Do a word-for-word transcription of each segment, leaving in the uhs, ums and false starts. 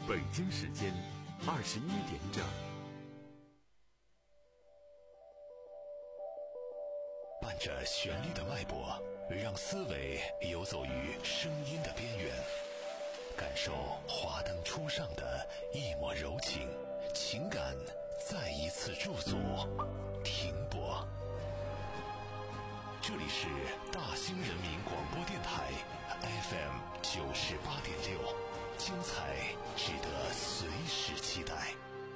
北京时间二十一点整。 伴着旋律的脉搏，让思维游走于声音的边缘，感受华灯初上的一抹柔情，情感再一次驻足停泊。这里是大兴人民广播电台 F M 九十八点六，精彩值得随时期待。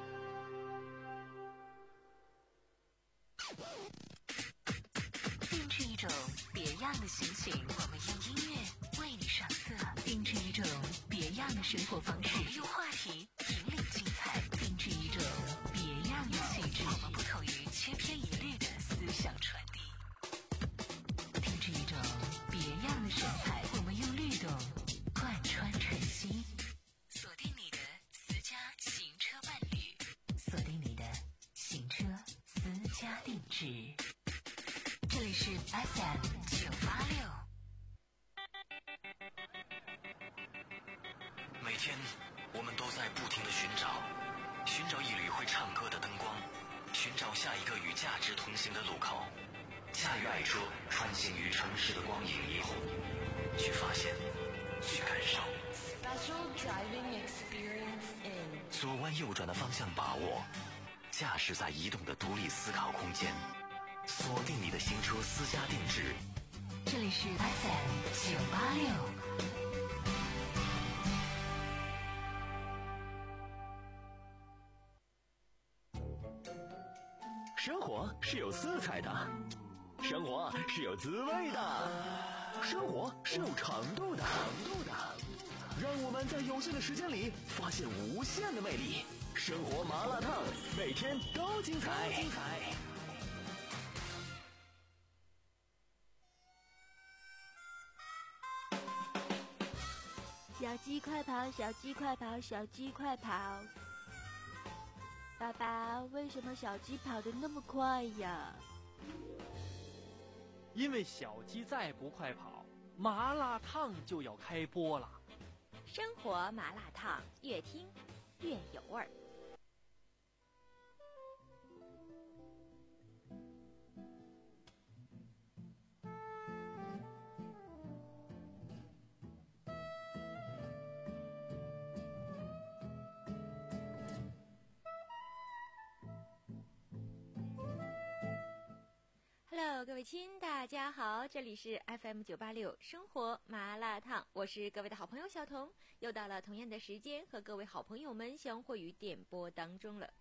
定制一种别样的心情，我们用音乐为你上色；定制一种别样的生活方式，我们用话题引领精彩；定制一种别样的气质，我们不同于千篇一律的思想传递；定制一种别样的神采，我们用律动贯穿晨曦。锁定你的私家行车伴侣，锁定你的行车私家定制。这里是 F M 九八六。 每天我们都在不停地寻找，寻找一缕会唱歌的灯光，寻找下一个与价值同行的路口。驾驭爱车，穿行于城市的光影霓虹，去发现，去感受。 Special driving experience in 左弯右转的方向把握，驾驶在移动的独立思考空间。锁定你的新车私家定制， 这里是 F M 九八六。 生活是有色彩的，生活是有滋味的，生活是有长度的。让我们在有限的时间里发现无限的魅力。生活麻辣烫，每天都精彩。精彩。 小鸡快跑，小鸡快跑，小鸡快跑！爸爸，为什么小鸡跑得那么快呀？ 因为小鸡再不快跑，麻辣烫就要开播了。 生活麻辣烫，越听越有味儿。Hello， 各位亲，大家好，这里是 F M 九八六生活麻辣烫，我是各位的好朋友小彤，又到了同样的时间和各位好朋友们相会于电波当中了。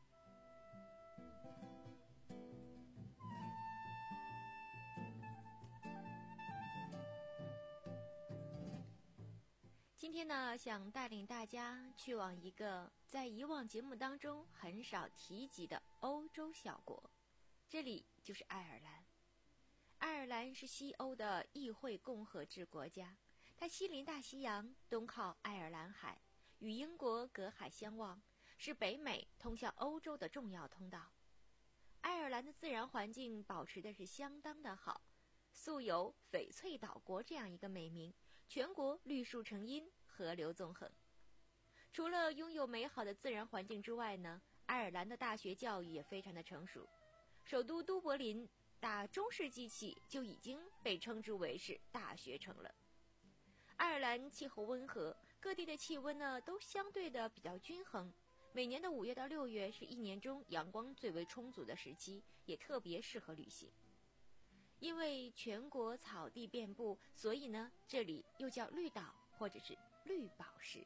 今天呢，想带领大家去往一个在以往节目当中很少提及的欧洲小国，这里就是爱尔兰。爱尔兰是西欧的议会共和制国家，它西临大西洋，东靠爱尔兰海，与英国隔海相望，是北美通向欧洲的重要通道。爱尔兰的自然环境保持的是相当的好，素有翡翠岛国这样一个美名，全国绿树成荫，河流纵横。除了拥有美好的自然环境之外呢，爱尔兰的大学教育也非常的成熟。首都都柏林打中世纪起就已经被称之为是大学城了。爱尔兰气候温和，各地的气温呢都相对的比较均衡。每年的五月到六月是一年中阳光最为充足的时期，也特别适合旅行。因为全国草地遍布，所以呢这里又叫绿岛或者是绿宝石。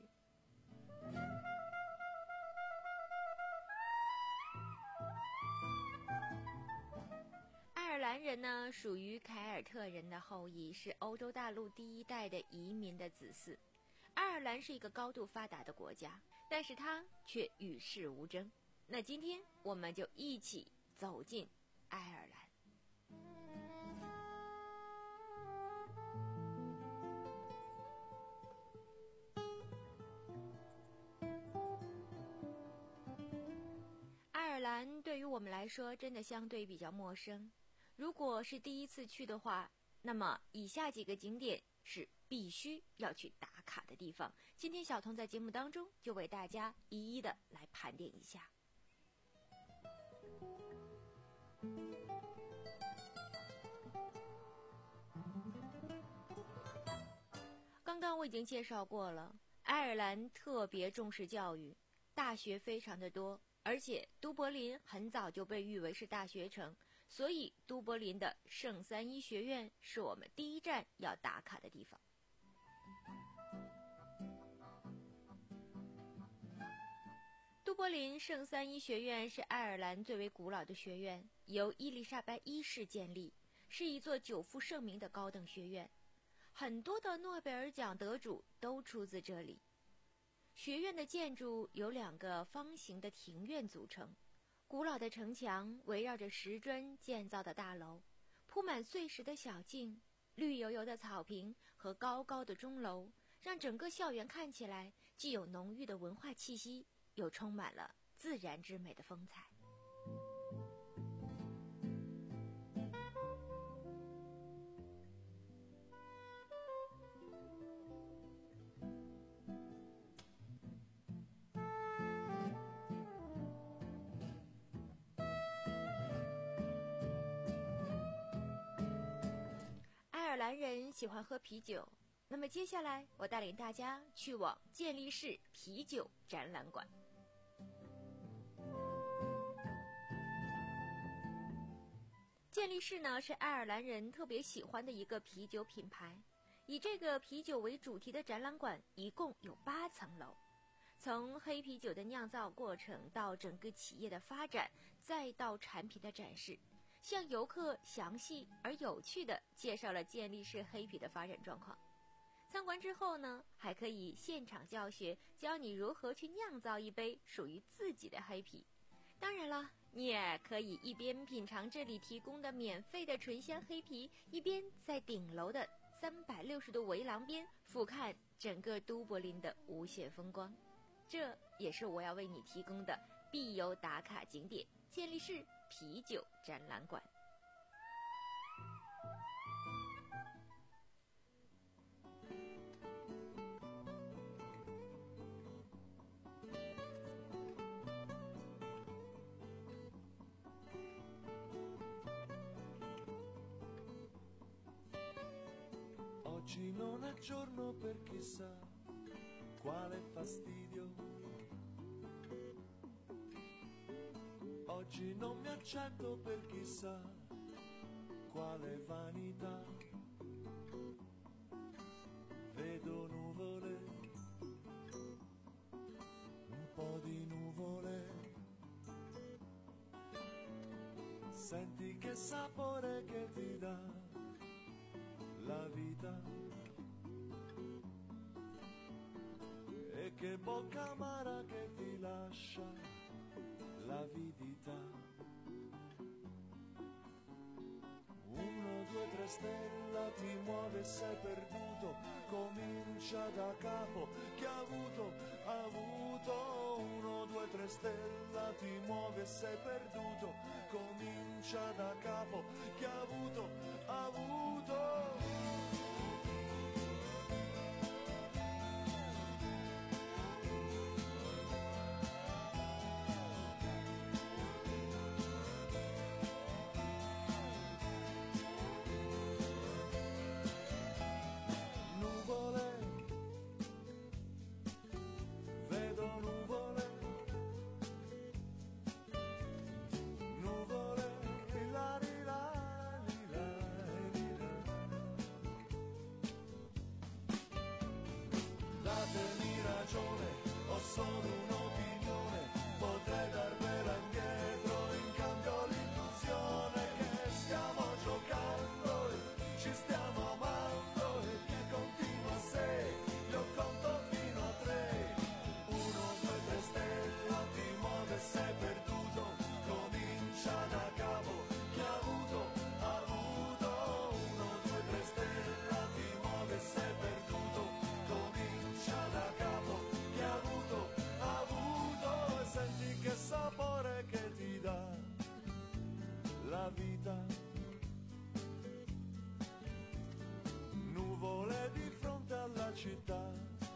爱尔兰人呢属于凯尔特人的后裔，是欧洲大陆第一代的移民的子嗣。爱尔兰是一个高度发达的国家，但是它却与世无争。那今天我们就一起走进爱尔兰。爱尔兰对于我们来说真的相对比较陌生，如果是第一次去的话，那么以下几个景点是必须要去打卡卡的地方，今天小童在节目当中就为大家一一的来盘点一下。刚刚我已经介绍过了，爱尔兰特别重视教育，大学非常的多，而且都柏林很早就被誉为是大学城，所以都柏林的圣三一学院是我们第一站要打卡的地方。都柏林圣三一学院是爱尔兰最为古老的学院，由伊丽莎白一世建立，是一座久负盛名的高等学院，很多的诺贝尔奖得主都出自这里。学院的建筑由两个方形的庭院组成，古老的城墙围绕着石砖建造的大楼，铺满碎石的小径，绿油油的草坪和高高的钟楼，让整个校园看起来既有浓郁的文化气息，又充满了自然之美的风采。爱尔兰人喜欢喝啤酒，那么接下来我带领大家去往健力士啤酒展览馆。健力士呢是爱尔兰人特别喜欢的一个啤酒品牌，以这个啤酒为主题的展览馆一共有八层楼，从黑啤酒的酿造过程到整个企业的发展，再到产品的展示，向游客详细而有趣地介绍了健力士黑啤的发展状况。参观之后呢，还可以现场教学，教你如何去酿造一杯属于自己的黑啤。当然了，你也可以一边品尝这里提供的免费的醇香黑啤，一边在顶楼的三百六十度围廊边俯瞰整个都柏林的无限风光。这也是我要为你提供的必游打卡景点——健力士啤酒展览馆。 Oggi non è giorno per chissà quale fastidio. Oggi non mi accetto per chissà quale vanità. Vedo nuvole, un po' di nuvole. Senti che sapore che ti dà la vita e che bocca amara che ti lascia l'avidità. Uno, due, tre stella ti muove, sei perduto, comincia da capo, chi ha avuto, ha avuto. Uno, due, tre stella ti muove, sei perduto, comincia da capo, chi ha avuto, ha avuto. Ho solo un'opinione, potrei darvela indietro, in cambio l'illusione che stiamo giocando e ci stiamo amando e continua se io conto fino a tre. Uno, due, tre stella ti muove, sei perduto, comincia da capo, chi ha avuto, ha avuto. Uno, due, tre stella ti muove, sei perduto, comincia da capo, chi ha avuto, ha avuto. E senti che sapore che ti dà la vita. Nuvole di fronte alla città,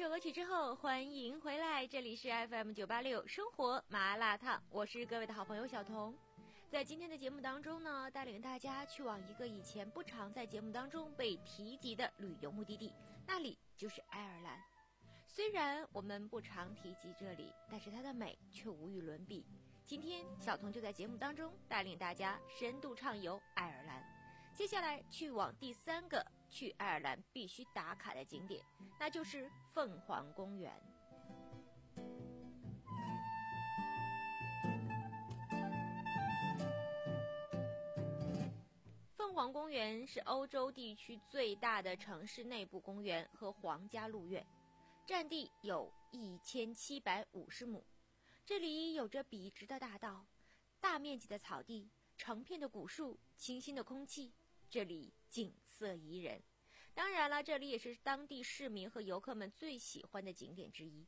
首歌曲之后，欢迎回来，这里是 F M 九八六生活麻辣烫，我是各位的好朋友小彤。在今天的节目当中呢，带领大家去往一个以前不常在节目当中被提及的旅游目的地，那里就是爱尔兰。虽然我们不常提及这里，但是它的美却无与伦比。今天小彤就在节目当中带领大家深度畅游爱尔兰。接下来去往第三个去爱尔兰必须打卡的景点，那就是凤凰公园。凤凰公园是欧洲地区最大的城市内部公园和皇家鹿苑，占地有一千七百五十亩。这里有着笔直的大道、大面积的草地、成片的古树、清新的空气，这里景色宜人。当然了，这里也是当地市民和游客们最喜欢的景点之一。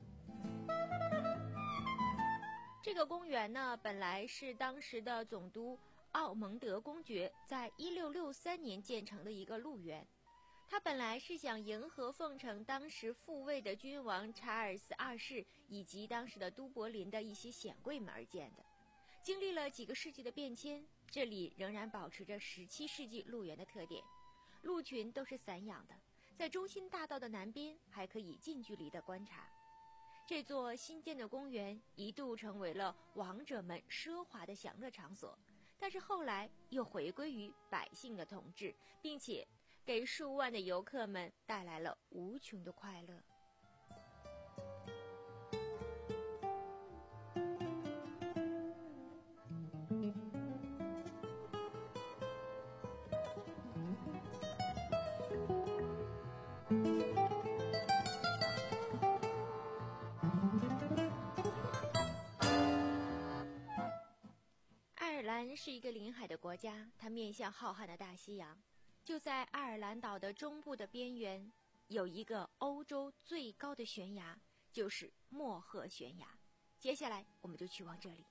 这个公园呢，本来是当时的总督奥蒙德公爵在一六六三年建成的一个鹿园。他本来是想迎合奉承当时复位的君王查尔斯二世以及当时的都柏林的一些显贵们而建的。经历了几个世纪的变迁，这里仍然保持着十七世纪鹿园的特点。鹿群都是散养的，在中心大道的南边还可以近距离的观察。这座新建的公园一度成为了王者们奢华的享乐场所，但是后来又回归于百姓的统治，并且给数万的游客们带来了无穷的快乐。爱尔兰是一个临海的国家，它面向浩瀚的大西洋。就在爱尔兰岛的中部的边缘，有一个欧洲最高的悬崖，就是莫赫悬崖。接下来我们就去往这里。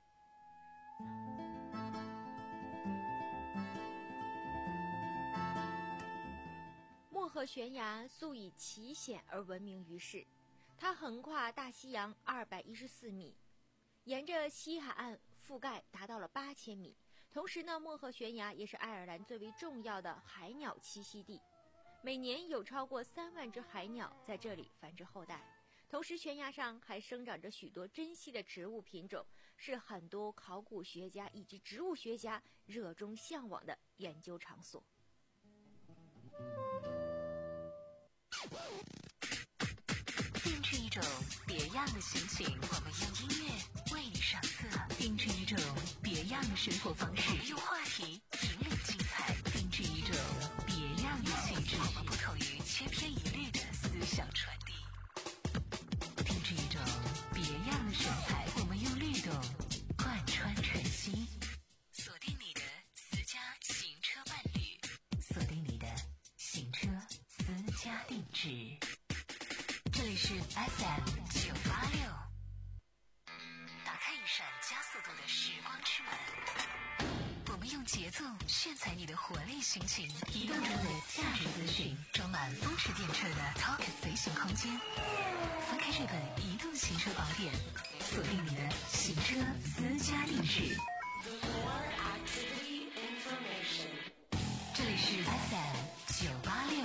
莫赫悬崖素以奇险而闻名于世，它横跨大西洋二百一十四米，沿着西海岸覆盖达到了八千米。同时呢，莫赫悬崖也是爱尔兰最为重要的海鸟栖息地，每年有超过三万只海鸟在这里繁殖后代。同时，悬崖上还生长着许多珍稀的植物品种，是很多考古学家以及植物学家热衷向往的研究场所。 定制一种别样的心情，我们用音乐为你上色；定制一种别样的生活方式，我们用话题引领精彩；定制一种别样的气质，我们不同于千篇一律的思想传递；定制一种别样的神采，我们用律动贯穿晨曦。锁定你的私家行车伴侣，锁定你的行车私家定制。这里是 F M 九八六，打开一扇加速度的时光之门，我们用节奏炫彩你的活力心情，移动中的价值资讯，装满风驰电掣的 Talk 随行空间，翻开这本移动行车宝典，锁定你的行车私家定制。这里是 F M 九八六。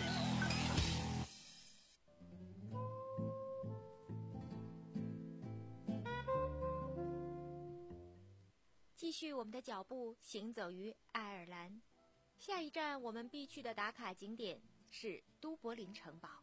继续我们的脚步，行走于爱尔兰。下一站我们必去的打卡景点是都柏林城堡。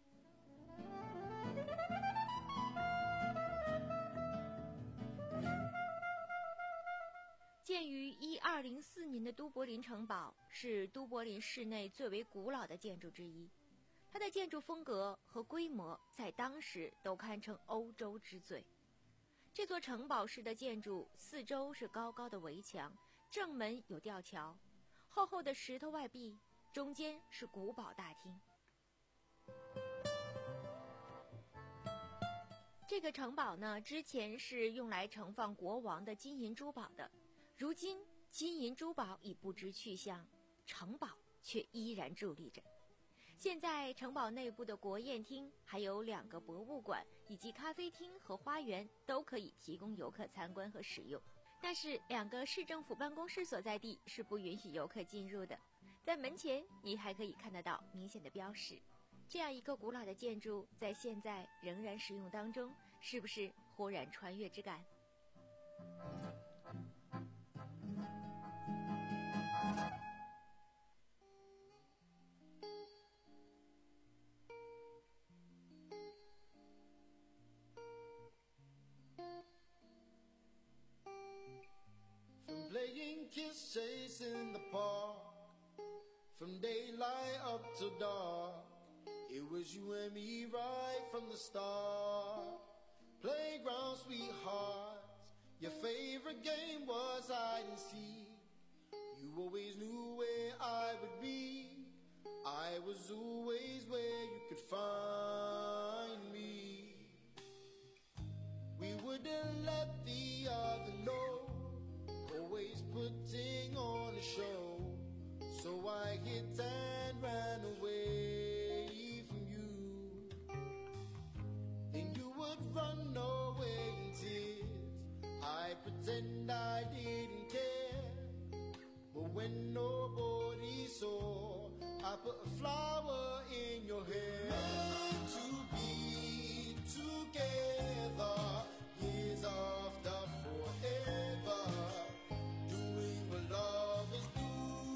建于一二零四年的都柏林城堡是都柏林市内最为古老的建筑之一，它的建筑风格和规模在当时都堪称欧洲之最。这座城堡式的建筑四周是高高的围墙，正门有吊桥，厚厚的石头外壁，中间是古堡大厅。这个城堡呢，之前是用来盛放国王的金银珠宝的，如今金银珠宝已不知去向，城堡却依然伫立着。 现在城堡内部的国宴厅还有两个博物馆以及咖啡厅和花园都可以提供游客参观和使用，但是两个市政府办公室所在地是不允许游客进入的。在门前你还可以看得到明显的标识。这样一个古老的建筑在现在仍然使用当中，是不是忽然穿越之感？ From playing kiss chase in the park, from daylight up to dark, it was you and me right from the start. Playground sweethearts, your favorite game was hide and seek. You always knew where I would be, I was always where you could find me. We wouldn't let the other know, always putting on a show. So I hit and ran away from you. Then you would run away in tears, I pretend I didn't care. But when nobody saw, I put a flower in your hair. Meant to be together, years after forever, doing what lovers do.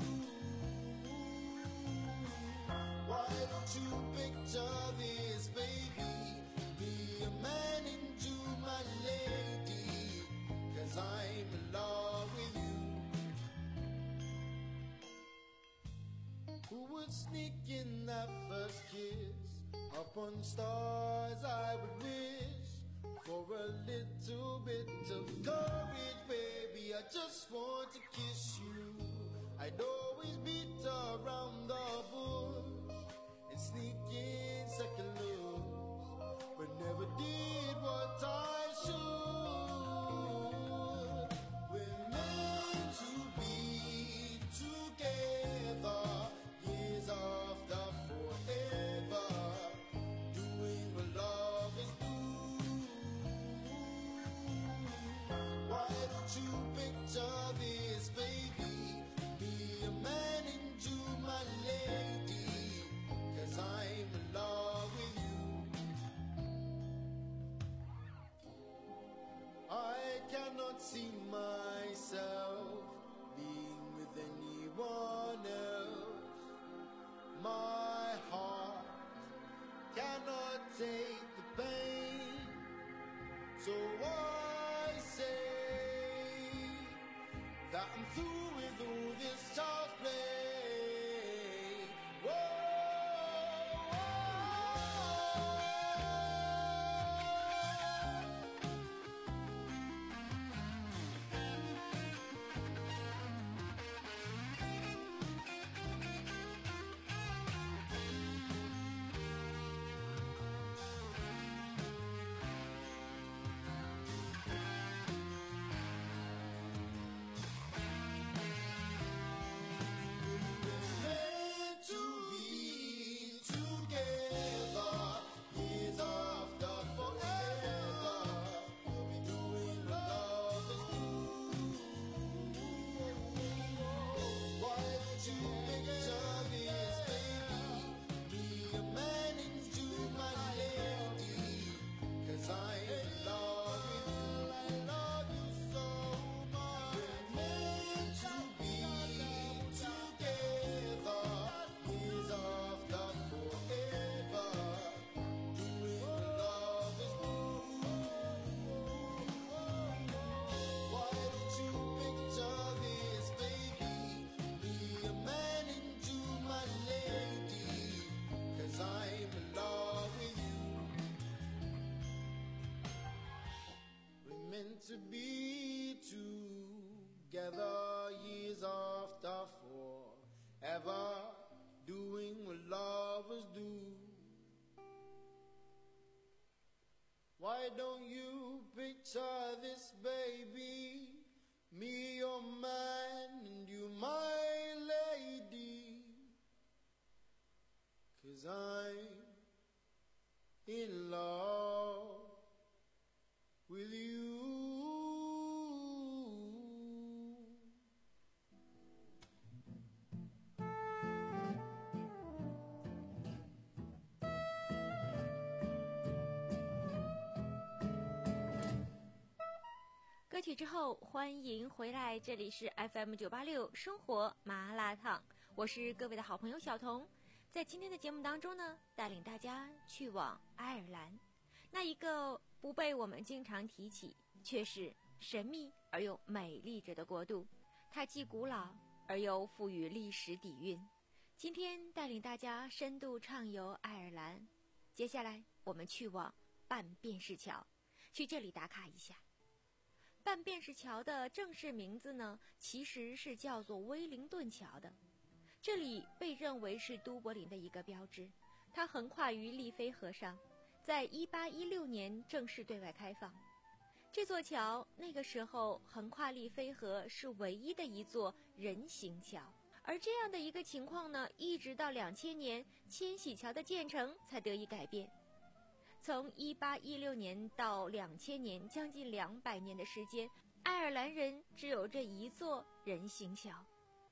Why don't you picture this, baby? Be a man and do my lady, 'cause I'm in love with you. Who would sneak in that first kiss? Up on stars I would wish for a little bit of courage, baby. I just want to kiss you. I'd always beat around the bush and sneak in second looks, but never did what I should. We're meant to be together, years after forever, doing what lovers do. Why don't you picture this, baby? Be a man and do my lady, 'cause I'm in love with you. I cannot see myself being with anyone else. My heart cannot take the pain, so I say that I'm through with all this child's play. Whoa. 曲之后，欢迎回来，这里是 F M 九八六生活麻辣烫，我是各位的好朋友小彤。在今天的节目当中呢，带领大家去往爱尔兰，那一个不被我们经常提起，却是神秘而又美丽着的国度。它既古老而又富于历史底蕴。今天带领大家深度畅游爱尔兰，接下来我们去往半便士桥，去这里打卡一下。半便士桥的正式名字呢，其实是叫做威灵顿桥的。这里被认为是都柏林的一个标志，它横跨于利菲河上，在一八一六年正式对外开放。这座桥那个时候横跨利菲河是唯一的一座人行桥，而这样的一个情况呢，一直到两千年千禧桥的建成才得以改变。从一八一六年到两千年，将近两百年的时间，爱尔兰人只有这一座人行桥。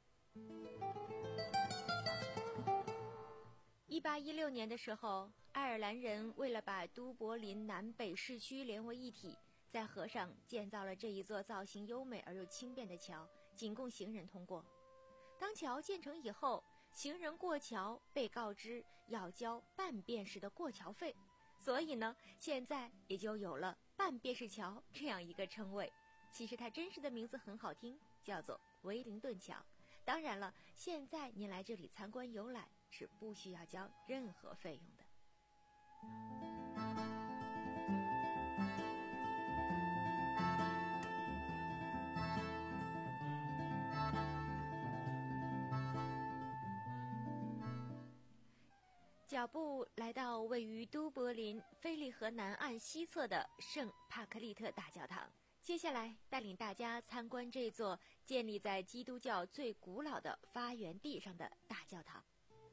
一八一六年的时候，爱尔兰人为了把都柏林南北市区连为一体，在河上建造了这一座造型优美而又轻便的桥，仅供行人通过。当桥建成以后，行人过桥被告知要交半便士的过桥费，所以呢，现在也就有了半便士桥这样一个称谓。其实它真实的名字很好听，叫做威灵顿桥。当然了，现在您来这里参观游览是不需要交任何费用的。脚步来到位于都柏林菲利河南岸西侧的圣帕克利特大教堂，接下来带领大家参观这座建立在基督教最古老的发源地上的大教堂。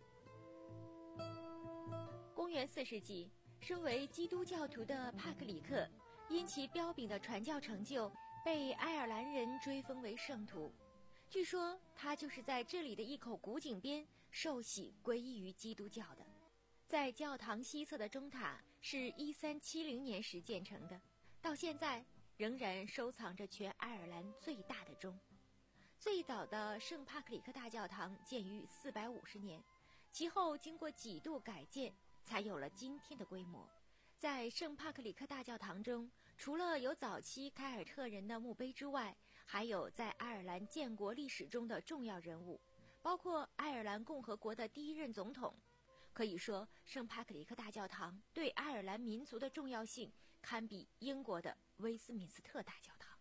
公元四世纪，身为基督教徒的帕克里克因其彪炳的传教成就，被爱尔兰人追封为圣徒。据说他就是在这里的一口古井边受洗皈依于基督教的。在教堂西侧的钟塔是一三七零年时建成的，到现在仍然收藏着全爱尔兰最大的钟。最早的圣帕克里克大教堂建于四百五十年，其后经过几度改建，才有了今天的规模。在圣帕克里克大教堂中，除了有早期凯尔特人的墓碑之外，还有在爱尔兰建国历史中的重要人物，包括爱尔兰共和国的第一任总统。可以说，圣帕克里克大教堂对爱尔兰民族的重要性堪比英国的威斯敏斯特大教堂。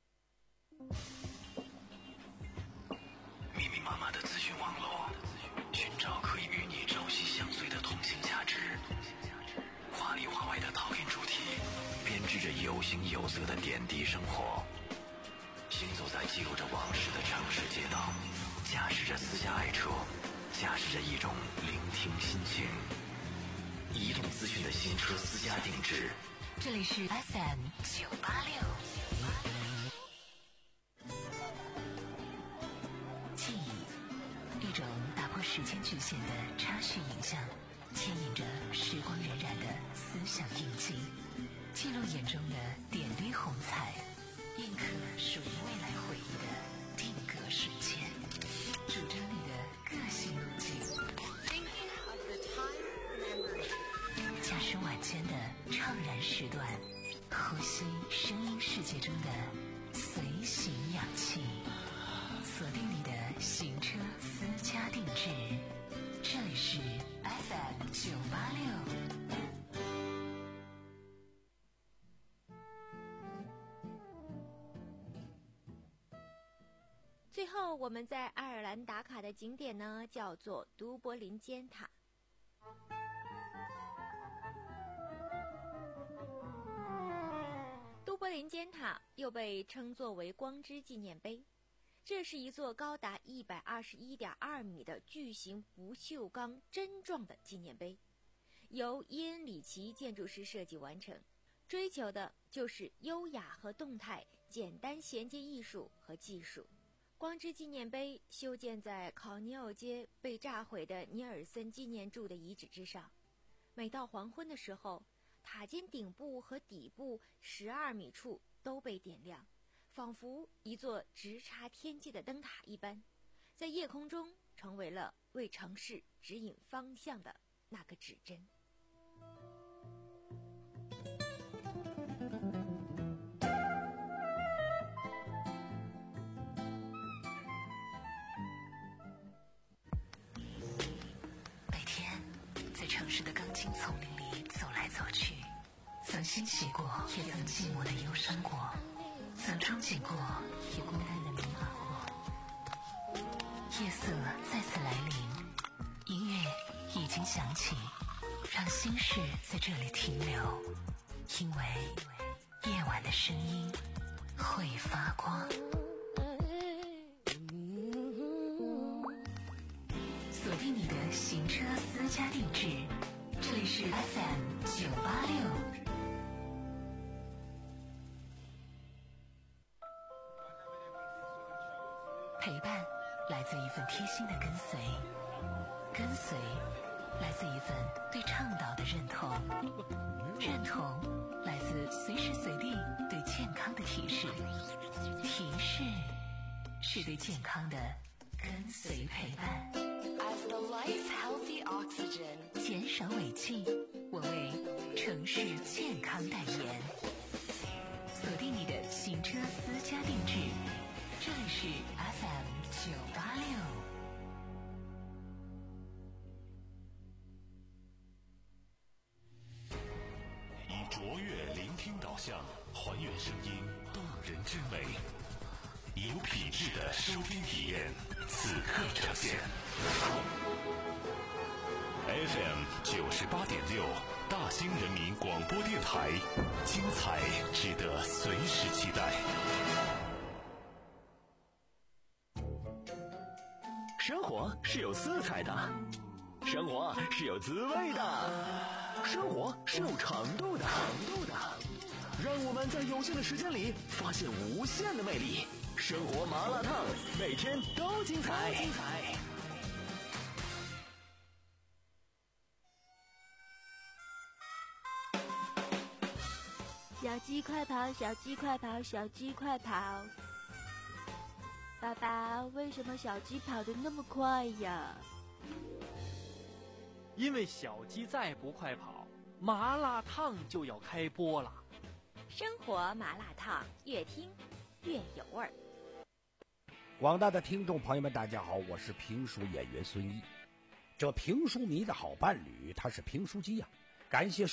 密密麻麻的资讯网络，寻找可以与你朝夕相随的同性价值，华里华外的讨论主题，编织着有形有色的点滴生活。行走在记录着往事的城市街道，驾驶着私家爱车，驾驶着一种聆听心情。移动资讯的新车私家定制， 这里是 F M 九八六。记忆，一种打破时间局限的插叙影像，牵引着时光荏苒的思想印记，记录眼中的点滴红彩，印刻属于未来回忆的定格瞬间，主张你的个性路径。驾驶晚间的怅然时段，呼吸声音世界中的随行氧气，锁定你的行车私家定制，这里是 F M 九八六。 最后我们在爱尔兰打卡的景点呢，叫做都柏林尖塔。都柏林尖塔又被称作为光之纪念碑，这是一座高达一百二十一点二米的巨型不锈钢针状的纪念碑，由伊恩里奇建筑师设计完成，追求的就是优雅和动态，简单衔接艺术和技术。光之纪念碑修建在考尼尔街被炸毁的尼尔森纪念柱的遗址之上，每到黄昏的时候，塔尖顶部和底部十二米处都被点亮， 仿佛一座直插天际的灯塔一般，在夜空中成为了为城市指引方向的那个指针。 每天在城市的钢筋丛林里走来走去，曾欣喜过，也曾寂寞的忧伤过，曾憧憬过，也孤单的迷茫过。夜色再次来临，音乐已经响起，让心事在这里停留，因为夜晚的声音会发光。锁定你的行车私家定制，这里是 F M 九八六。陪伴来自一份贴心的跟随，跟随来自一份对倡导的认同，认同来自随时随地对健康的提示，提示是对健康的跟随陪伴。 As the lights healthy oxygen， 减少尾气，我为城市健康代言。锁定你的行车私家定制，这里是 F M 九八六。 以卓越聆听导向，还原声音动人之美，有品质的收听体验，此刻呈现。F M 九十八点六，大兴人民广播电台，精彩值得随时期待。 生活是有色彩的，生活是有滋味的，生活是有长度的，长度的。让我们在有限的时间里发现无限的魅力。生活麻辣烫，每天都精彩。精彩。 小鸡快跑，小鸡快跑，小鸡快跑！爸爸，为什么小鸡跑得那么快呀？ 因为小鸡再不快跑，麻辣烫就要开播了。 生活麻辣烫，越听越有味儿。 广大的听众朋友们，大家好，我是评书演员孙一。这评书迷的好伴侣，他是评书机呀、啊。感谢